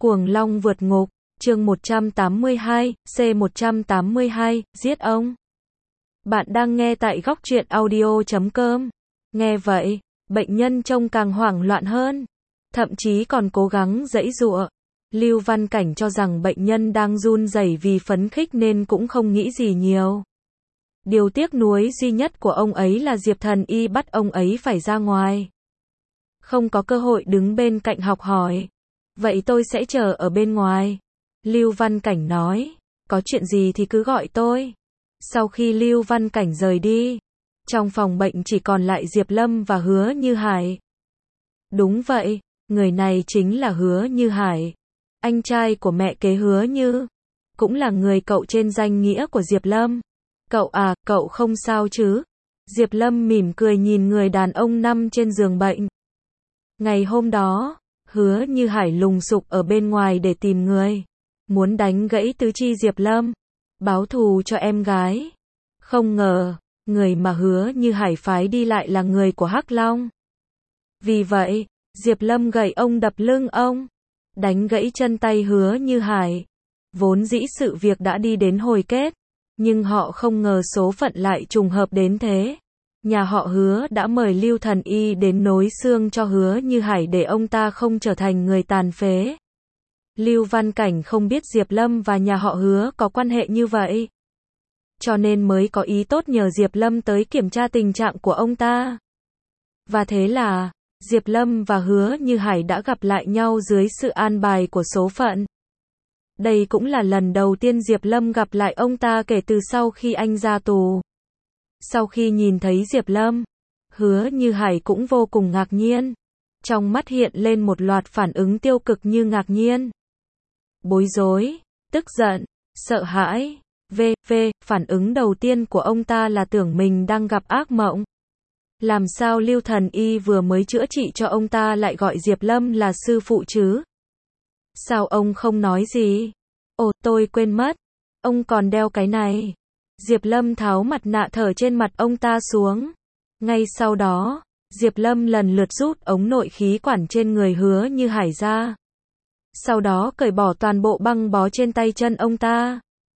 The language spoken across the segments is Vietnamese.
Cuồng Long vượt ngục, chương 182, C182, giết ông. Bạn đang nghe tại góc truyện audio.com. Nghe vậy, bệnh nhân trông càng hoảng loạn hơn, thậm chí còn cố gắng giãy giụa. Lưu Văn Cảnh cho rằng bệnh nhân đang run rẩy vì phấn khích nên cũng không nghĩ gì nhiều. Điều tiếc nuối duy nhất của ông ấy là Diệp Thần Y bắt ông ấy phải ra ngoài. Không có cơ hội đứng bên cạnh học hỏi. Vậy tôi sẽ chờ ở bên ngoài. Lưu Văn Cảnh nói, có chuyện gì thì cứ gọi tôi. Sau khi Lưu Văn Cảnh rời đi, trong phòng bệnh chỉ còn lại Diệp Lâm và Hứa Như Hải. Đúng vậy, người này chính là Hứa Như Hải, anh trai của mẹ kế Hứa Như, cũng là người cậu trên danh nghĩa của Diệp Lâm. Cậu à, cậu không sao chứ? Diệp Lâm mỉm cười nhìn người đàn ông nằm trên giường bệnh. Ngày hôm đó, Hứa Như Hải lùng sục ở bên ngoài để tìm người, muốn đánh gãy tứ chi Diệp Lâm, báo thù cho em gái. Không ngờ, người mà Hứa Như Hải phái đi lại là người của Hắc Long. Vì vậy, Diệp Lâm gậy ông đập lưng ông, đánh gãy chân tay Hứa Như Hải. Vốn dĩ sự việc đã đi đến hồi kết, nhưng họ không ngờ số phận lại trùng hợp đến thế. Nhà họ Hứa đã mời Lưu Thần Y đến nối xương cho Hứa Như Hải để ông ta không trở thành người tàn phế. Lưu Văn Cảnh không biết Diệp Lâm và nhà họ Hứa có quan hệ như vậy, cho nên mới có ý tốt nhờ Diệp Lâm tới kiểm tra tình trạng của ông ta. Và thế là, Diệp Lâm và Hứa Như Hải đã gặp lại nhau dưới sự an bài của số phận. Đây cũng là lần đầu tiên Diệp Lâm gặp lại ông ta kể từ sau khi anh ra tù. Sau khi nhìn thấy Diệp Lâm, Hứa Như Hải cũng vô cùng ngạc nhiên. Trong mắt hiện lên một loạt phản ứng tiêu cực như ngạc nhiên, bối rối, tức giận, sợ hãi. Phản ứng đầu tiên của ông ta là tưởng mình đang gặp ác mộng. Làm sao Lưu Thần Y vừa mới chữa trị cho ông ta lại gọi Diệp Lâm là sư phụ chứ? Sao ông không nói gì? Ồ, tôi quên mất, ông còn đeo cái này. Diệp Lâm tháo mặt nạ thở trên mặt ông ta xuống. Ngay sau đó, Diệp Lâm lần lượt rút ống nội khí quản trên người Hứa Như Hải ra. Sau đó cởi bỏ toàn bộ băng bó trên tay chân ông ta.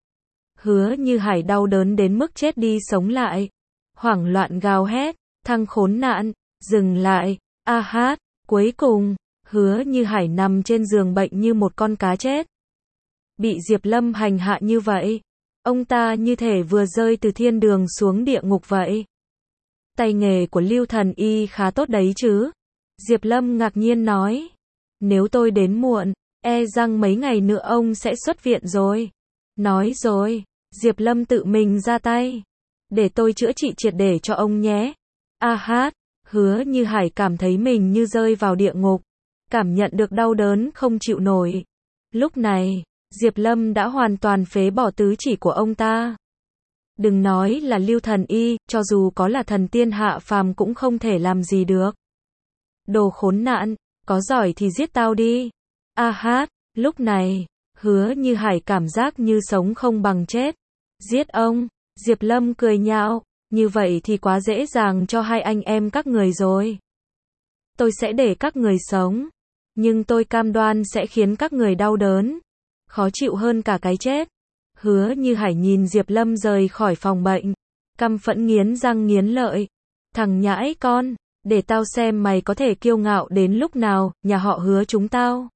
Hứa Như Hải đau đớn đến mức chết đi sống lại, hoảng loạn gào hét, thằng khốn nạn, dừng lại, a hát. Cuối cùng, Hứa Như Hải nằm trên giường bệnh như một con cá chết. Bị Diệp Lâm hành hạ như vậy, ông ta như thể vừa rơi từ thiên đường xuống địa ngục vậy. Tay nghề của Lưu Thần Y khá tốt đấy chứ? Diệp Lâm ngạc nhiên nói. Nếu tôi đến muộn, e rằng mấy ngày nữa ông sẽ xuất viện rồi. Nói rồi, Diệp Lâm tự mình ra tay. Để tôi chữa trị triệt để cho ông nhé. A hát, Hứa Như Hải cảm thấy mình như rơi vào địa ngục, cảm nhận được đau đớn không chịu nổi. Lúc này, Diệp Lâm đã hoàn toàn phế bỏ tứ chỉ của ông ta. Đừng nói là Lưu Thần Y, cho dù có là thần tiên hạ phàm cũng không thể làm gì được. Đồ khốn nạn, có giỏi thì giết tao đi. A hát, lúc này, Hứa Như Hải cảm giác như sống không bằng chết. Giết ông, Diệp Lâm cười nhạo, như vậy thì quá dễ dàng cho hai anh em các người rồi. Tôi sẽ để các người sống, nhưng tôi cam đoan sẽ khiến các người đau đớn, khó chịu hơn cả cái chết. Hứa Như Hải nhìn Diệp Lâm rời khỏi phòng bệnh, căm phẫn nghiến răng nghiến lợi. Thằng nhãi con, để tao xem mày có thể kiêu ngạo đến lúc nào, nhà họ Hứa chúng tao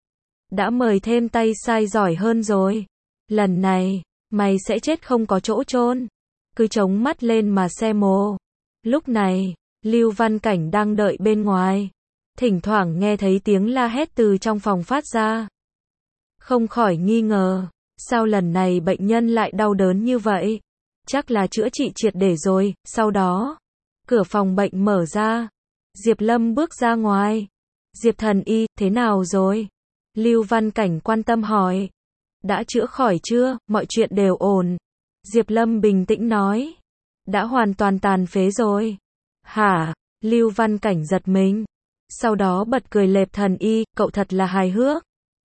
đã mời thêm tay sai giỏi hơn rồi. Lần này, mày sẽ chết không có chỗ chôn. Cứ chống mắt lên mà xem mồ. Lúc này, Lưu Văn Cảnh đang đợi bên ngoài. Thỉnh thoảng nghe thấy tiếng la hét từ trong phòng phát ra. Không khỏi nghi ngờ, sao lần này bệnh nhân lại đau đớn như vậy? Chắc là chữa trị triệt để rồi. Sau đó, cửa phòng bệnh mở ra. Diệp Lâm bước ra ngoài. Diệp Thần Y, thế nào rồi? Lưu Văn Cảnh quan tâm hỏi. Đã chữa khỏi chưa, mọi chuyện đều ổn. Diệp Lâm bình tĩnh nói. Đã hoàn toàn tàn phế rồi. Hả? Lưu Văn Cảnh giật mình. Sau đó bật cười lệp Thần Y, cậu thật là hài hước.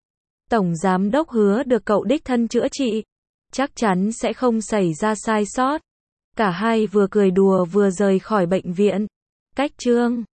Tổng giám đốc hứa được cậu đích thân chữa trị, chắc chắn sẽ không xảy ra sai sót. Cả hai vừa cười đùa vừa rời khỏi bệnh viện. Cách chương